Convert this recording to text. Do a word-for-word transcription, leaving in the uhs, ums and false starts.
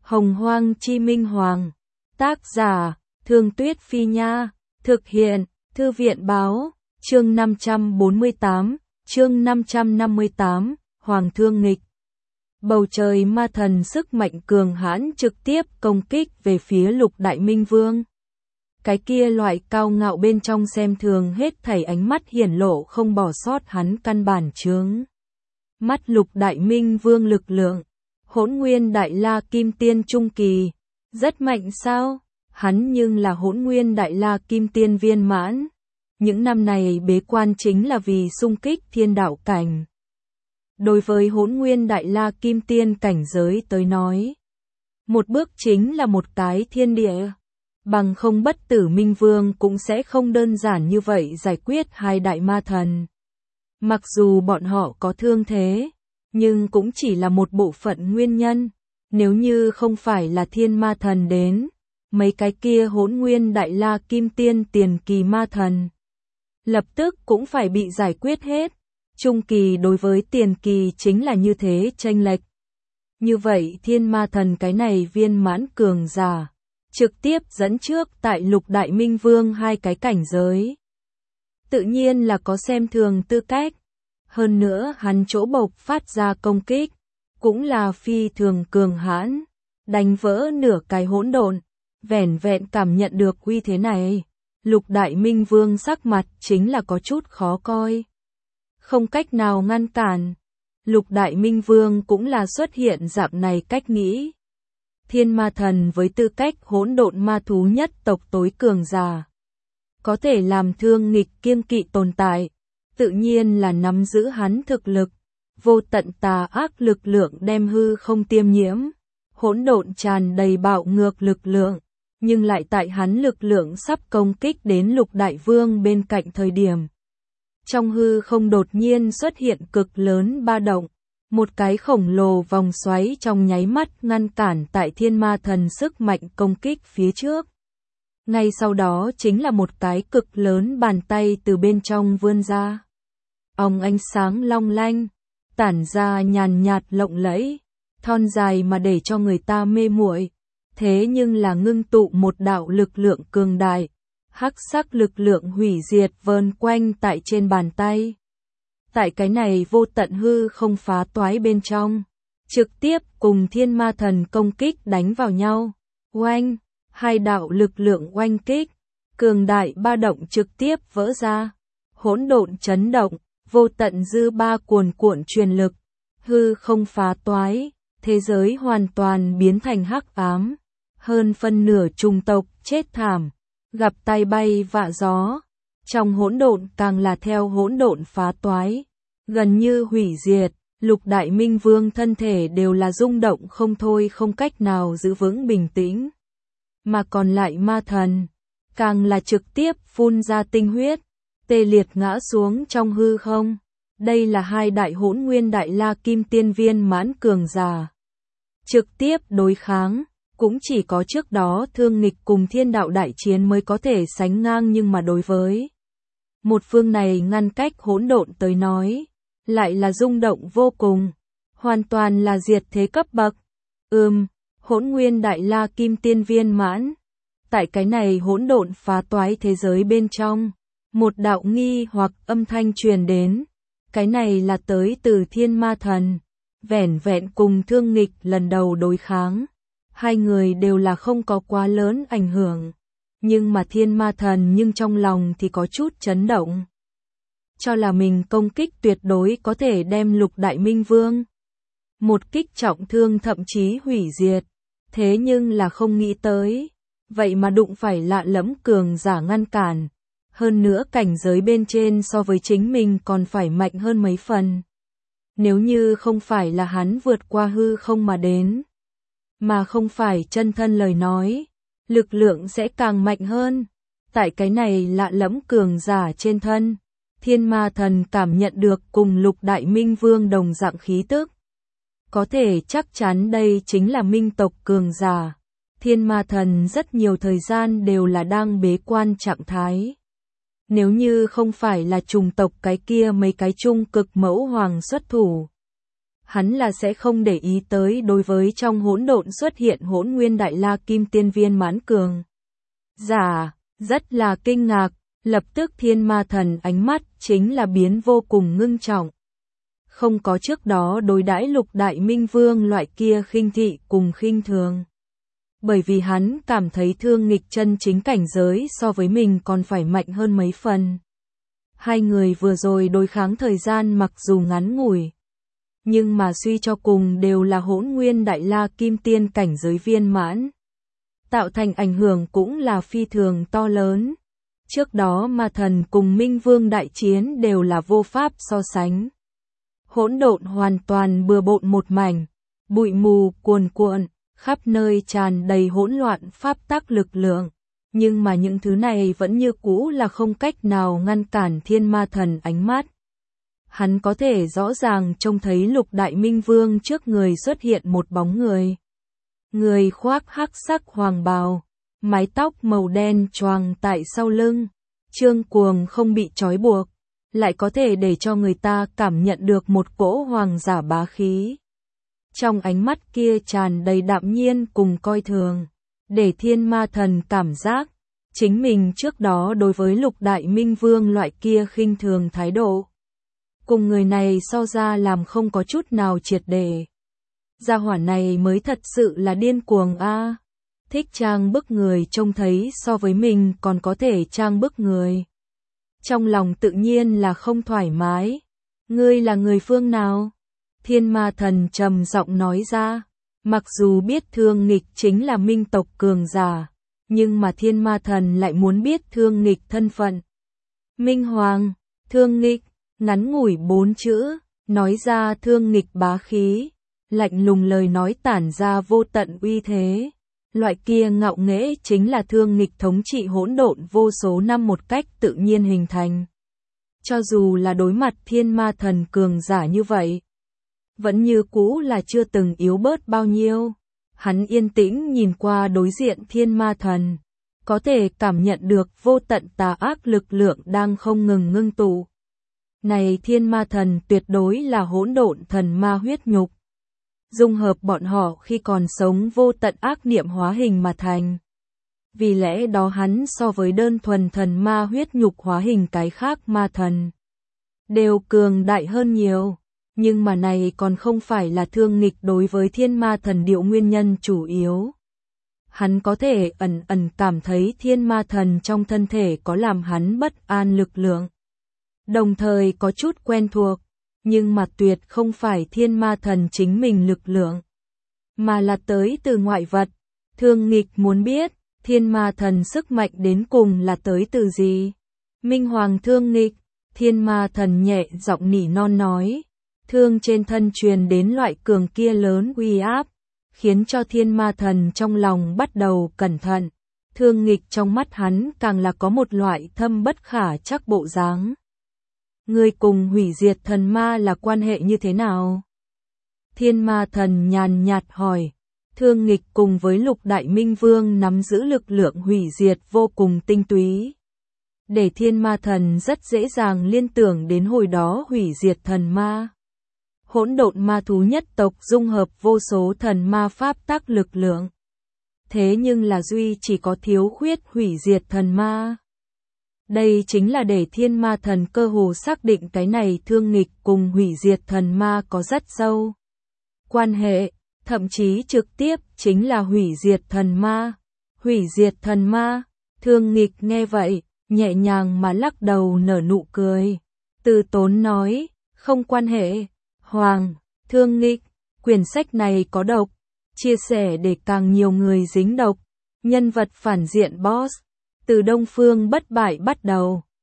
Hồng Hoang Chi Minh Hoàng. Tác giả, Thương Tuyết Phi Nha. Thực hiện, Thư viện Báo. Chương năm trăm bốn mươi tám, chương năm trăm năm mươi tám, Hoàng Thương Nghịch. Bầu trời ma thần sức mạnh cường hãn trực tiếp công kích về phía Lục Đại Minh Vương. Cái kia loại cao ngạo bên trong xem thường hết thảy ánh mắt hiển lộ không bỏ sót hắn căn bản chướng mắt Lục Đại Minh Vương lực lượng. Hỗn Nguyên Đại La Kim Tiên Trung Kỳ. Rất mạnh sao? Hắn nhưng là Hỗn Nguyên Đại La Kim Tiên viên mãn. Những năm này bế quan chính là vì xung kích thiên đạo cảnh. Đối với Hỗn Nguyên Đại La Kim Tiên cảnh giới tới nói, một bước chính là một cái thiên địa. Bằng không Bất Tử Minh Vương cũng sẽ không đơn giản như vậy giải quyết hai đại ma thần. Mặc dù bọn họ có thương thế, nhưng cũng chỉ là một bộ phận nguyên nhân. Nếu như không phải là thiên ma thần đến, mấy cái kia Hỗn Nguyên Đại La Kim Tiên tiền kỳ ma thần lập tức cũng phải bị giải quyết hết. Trung kỳ đối với tiền kỳ chính là như thế chênh lệch. Như vậy thiên ma thần cái này viên mãn cường giả, trực tiếp dẫn trước tại Lục Đại Minh Vương hai cái cảnh giới. Tự nhiên là có xem thường tư cách. Hơn nữa hắn chỗ bộc phát ra công kích, cũng là phi thường cường hãn, đánh vỡ nửa cái hỗn độn. Vẻn vẹn cảm nhận được uy thế này, Lục Đại Minh Vương sắc mặt chính là có chút khó coi. Không cách nào ngăn cản. Lục Đại Minh Vương cũng là xuất hiện dạng này cách nghĩ. Thiên ma thần với tư cách hỗn độn ma thú nhất tộc tối cường giả, có thể làm thương nghịch kiêng kỵ tồn tại, tự nhiên là nắm giữ hắn thực lực. Vô tận tà ác lực lượng đem hư không tiêm nhiễm, hỗn độn tràn đầy bạo ngược lực lượng, nhưng lại tại hắn lực lượng sắp công kích đến Lục Đại Vương bên cạnh thời điểm. Trong hư không đột nhiên xuất hiện cực lớn ba động, một cái khổng lồ vòng xoáy trong nháy mắt ngăn cản tại thiên ma thần sức mạnh công kích phía trước. Ngay sau đó chính là một cái cực lớn bàn tay từ bên trong vươn ra. Ong ánh sáng long lanh, tản ra nhàn nhạt lộng lẫy, thon dài mà để cho người ta mê muội. Thế nhưng là ngưng tụ một đạo lực lượng cường đại, hắc sắc lực lượng hủy diệt vờn quanh tại trên bàn tay. Tại cái này vô tận hư không phá toái bên trong, trực tiếp cùng thiên ma thần công kích đánh vào nhau. Oanh, hai đạo lực lượng oanh kích, cường đại ba động trực tiếp vỡ ra. Hỗn độn chấn động, vô tận dư ba cuồn cuộn truyền lực, hư không phá toái, thế giới hoàn toàn biến thành hắc ám. Hơn phân nửa chủng tộc chết thảm, gặp tay bay vạ gió. Trong hỗn độn càng là theo hỗn độn phá toái, gần như hủy diệt. Lục Đại Minh Vương thân thể đều là rung động không thôi, không cách nào giữ vững bình tĩnh. Mà còn lại ma thần, càng là trực tiếp phun ra tinh huyết, tê liệt ngã xuống trong hư không. Đây là hai đại Hỗn Nguyên Đại La Kim Tiên viên mãn cường giả. Trực tiếp đối kháng. Cũng chỉ có trước đó thương nghịch cùng thiên đạo đại chiến mới có thể sánh ngang, nhưng mà đối với một phương này ngăn cách hỗn độn tới nói, lại là rung động vô cùng, hoàn toàn là diệt thế cấp bậc. Ừm, Hỗn Nguyên Đại La Kim Tiên viên mãn. Tại cái này hỗn độn phá toái thế giới bên trong, một đạo nghi hoặc âm thanh truyền đến, cái này là tới từ thiên ma thần, vẻn vẹn cùng thương nghịch lần đầu đối kháng. Hai người đều là không có quá lớn ảnh hưởng, nhưng mà thiên ma thần nhưng trong lòng thì có chút chấn động. Cho là mình công kích tuyệt đối có thể đem Lục Đại Minh Vương một kích trọng thương, thậm chí hủy diệt. Thế nhưng là không nghĩ tới, vậy mà đụng phải lạ lẫm cường giả ngăn cản. Hơn nữa cảnh giới bên trên so với chính mình còn phải mạnh hơn mấy phần. Nếu như không phải là hắn vượt qua hư không mà đến, mà không phải chân thân lời nói, lực lượng sẽ càng mạnh hơn. Tại cái này lạ lẫm cường giả trên thân, thiên ma thần cảm nhận được cùng Lục Đại Minh Vương đồng dạng khí tức. Có thể chắc chắn đây chính là minh tộc cường giả. Thiên ma thần rất nhiều thời gian đều là đang bế quan trạng thái. Nếu như không phải là chủng tộc cái kia mấy cái trung cực mẫu hoàng xuất thủ, hắn là sẽ không để ý tới đối với trong hỗn độn xuất hiện Hỗn Nguyên Đại La Kim Tiên Viên Mãn cường giả, rất là kinh ngạc, lập tức Thiên Ma Thần ánh mắt chính là biến vô cùng ngưng trọng. Không có trước đó đối đãi Lục Đại Minh Vương loại kia khinh thị cùng khinh thường. Bởi vì hắn cảm thấy Thương Nghịch chân chính cảnh giới so với mình còn phải mạnh hơn mấy phần. Hai người vừa rồi đối kháng thời gian mặc dù ngắn ngủi, nhưng mà suy cho cùng đều là Hỗn Nguyên Đại La Kim Tiên cảnh giới viên mãn. Tạo thành ảnh hưởng cũng là phi thường to lớn. Trước đó Ma Thần cùng Minh Vương đại chiến đều là vô pháp so sánh. Hỗn độn hoàn toàn bừa bộn một mảnh, bụi mù cuồn cuộn, khắp nơi tràn đầy hỗn loạn pháp tắc lực lượng. Nhưng mà những thứ này vẫn như cũ là không cách nào ngăn cản Thiên Ma Thần ánh mắt. Hắn có thể rõ ràng trông thấy Lục Đại Minh Vương trước người xuất hiện một bóng người. Người khoác hắc sắc hoàng bào, mái tóc màu đen choàng tại sau lưng, trương cuồng không bị trói buộc, lại có thể để cho người ta cảm nhận được một cỗ hoàng giả bá khí. Trong ánh mắt kia tràn đầy đạm nhiên cùng coi thường, để Thiên Ma Thần cảm giác chính mình trước đó đối với Lục Đại Minh Vương loại kia khinh thường thái độ, cùng người này so ra làm không có chút nào triệt để. Gia hỏa này mới thật sự là điên cuồng a, à. Thích trang bức người trông thấy so với mình còn có thể trang bức người. Trong lòng tự nhiên là không thoải mái. Ngươi là người phương nào? Thiên Ma Thần trầm giọng nói ra. Mặc dù biết Thương Nghịch chính là minh tộc cường giả, nhưng mà Thiên Ma Thần lại muốn biết Thương Nghịch thân phận. Minh Hoàng, Thương Nghịch, ngắn ngủi bốn chữ, nói ra Thương Nghịch bá khí, lạnh lùng lời nói tản ra vô tận uy thế. Loại kia ngạo nghễ chính là Thương Nghịch thống trị hỗn độn vô số năm một cách tự nhiên hình thành. Cho dù là đối mặt Thiên Ma Thần cường giả như vậy, vẫn như cũ là chưa từng yếu bớt bao nhiêu. Hắn yên tĩnh nhìn qua đối diện Thiên Ma Thần, có thể cảm nhận được vô tận tà ác lực lượng đang không ngừng ngưng tụ. Này Thiên Ma Thần tuyệt đối là hỗn độn thần ma huyết nhục, dung hợp bọn họ khi còn sống vô tận ác niệm hóa hình mà thành. Vì lẽ đó hắn so với đơn thuần thần ma huyết nhục hóa hình cái khác ma thần đều cường đại hơn nhiều. Nhưng mà này còn không phải là Thương Nghịch đối với Thiên Ma Thần điệu nguyên nhân chủ yếu. Hắn có thể ẩn ẩn cảm thấy Thiên Ma Thần trong thân thể có làm hắn bất an lực lượng, đồng thời có chút quen thuộc, nhưng mà tuyệt không phải Thiên Ma Thần chính mình lực lượng, mà là tới từ ngoại vật. Thương Nghịch muốn biết, Thiên Ma Thần sức mạnh đến cùng là tới từ gì? Minh Hoàng Thương Nghịch, Thiên Ma Thần nhẹ giọng nỉ non nói. Thương trên thân truyền đến loại cường kia lớn uy áp, khiến cho Thiên Ma Thần trong lòng bắt đầu cẩn thận. Thương Nghịch trong mắt hắn càng là có một loại thâm bất khả chắc bộ dáng. Ngươi cùng hủy diệt thần ma là quan hệ như thế nào? Thiên Ma Thần nhàn nhạt hỏi. Thương Nghịch cùng với Lục Đại Minh Vương nắm giữ lực lượng hủy diệt vô cùng tinh túy, để Thiên Ma Thần rất dễ dàng liên tưởng đến hồi đó hủy diệt thần ma. Hỗn độn ma thú nhất tộc dung hợp vô số thần ma pháp tắc lực lượng. Thế nhưng là duy chỉ có thiếu khuyết hủy diệt thần ma. Đây chính là để Thiên Ma Thần cơ hồ xác định cái này Thương Nghịch cùng hủy diệt thần ma có rất sâu quan hệ, thậm chí trực tiếp chính là hủy diệt thần ma. Hủy diệt thần ma, Thương Nghịch nghe vậy, nhẹ nhàng mà lắc đầu nở nụ cười. Từ tốn nói, không quan hệ. Hoàng, Thương Nghịch, quyển sách này có độc, chia sẻ để càng nhiều người dính độc. Nhân vật phản diện boss, từ Đông Phương bất bại bắt đầu.